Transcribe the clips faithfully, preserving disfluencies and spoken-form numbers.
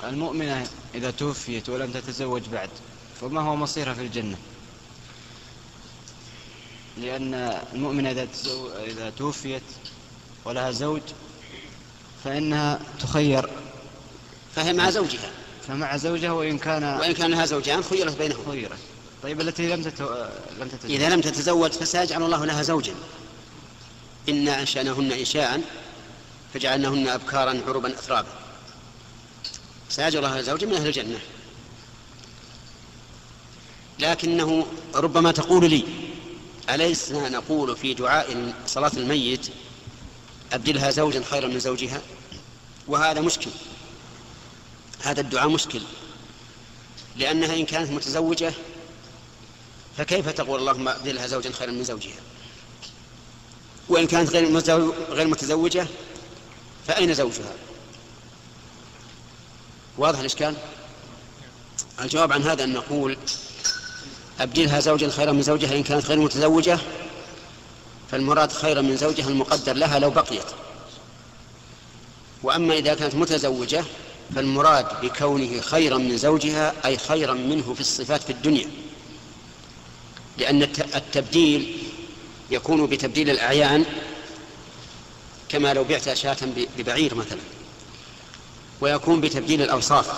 المؤمنة إذا توفيت ولم تتزوج بعد فما هو مصيرها في الجنة؟ لأن المؤمنة إذا, إذا توفيت ولها زوج فإنها تخير، فهي مع زوجها فمع زوجها وإن كان وإن كان لها زوجان خيرت بينهم. خيرت. طيب التي لم تتو... لم تتزوج إذا لم تتزوج فسيجعل الله لها زوجا. إنا أنشأناهن إنشاء فجعلناهن أبكارا عربا أترابا، سيجعل لها زوجا من أهل الجنة. لكنه ربما تقول لي: أليس نقول في دعاء صلاة الميت أبدلها زوجا خيرا من زوجها؟ وهذا مشكل، هذا الدعاء مشكل، لأنها إن كانت متزوجة فكيف تقول اللهم أبدلها زوجا خيرا من زوجها؟ وإن كانت غير متزوجة فأين زوجها؟ واضح الإشكال؟ الجواب عن هذا أن نقول أبدلها زوجا خيرا من زوجها إن كانت غير متزوجة، فالمراد خيرا من زوجها المقدر لها لو بقيت. وأما إذا كانت متزوجة فالمراد بكونه خيرا من زوجها أي خيرا منه في الصفات في الدنيا، لأن التبديل يكون بتبديل الأعيان، كما لو بعت شاة ببعير مثلا، ويكون بتبديل الأوصاف،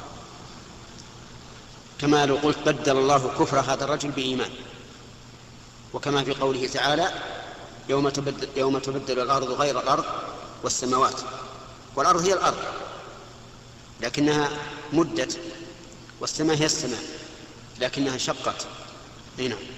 كما لو قلت بدل الله كفر هذا الرجل بإيمان، وكما في قوله تعالى: يوم تبدل, يوم تبدل الأرض غير الأرض والسماوات. والأرض هي الأرض لكنها مدت، والسماء هي السماء لكنها شقت. هنا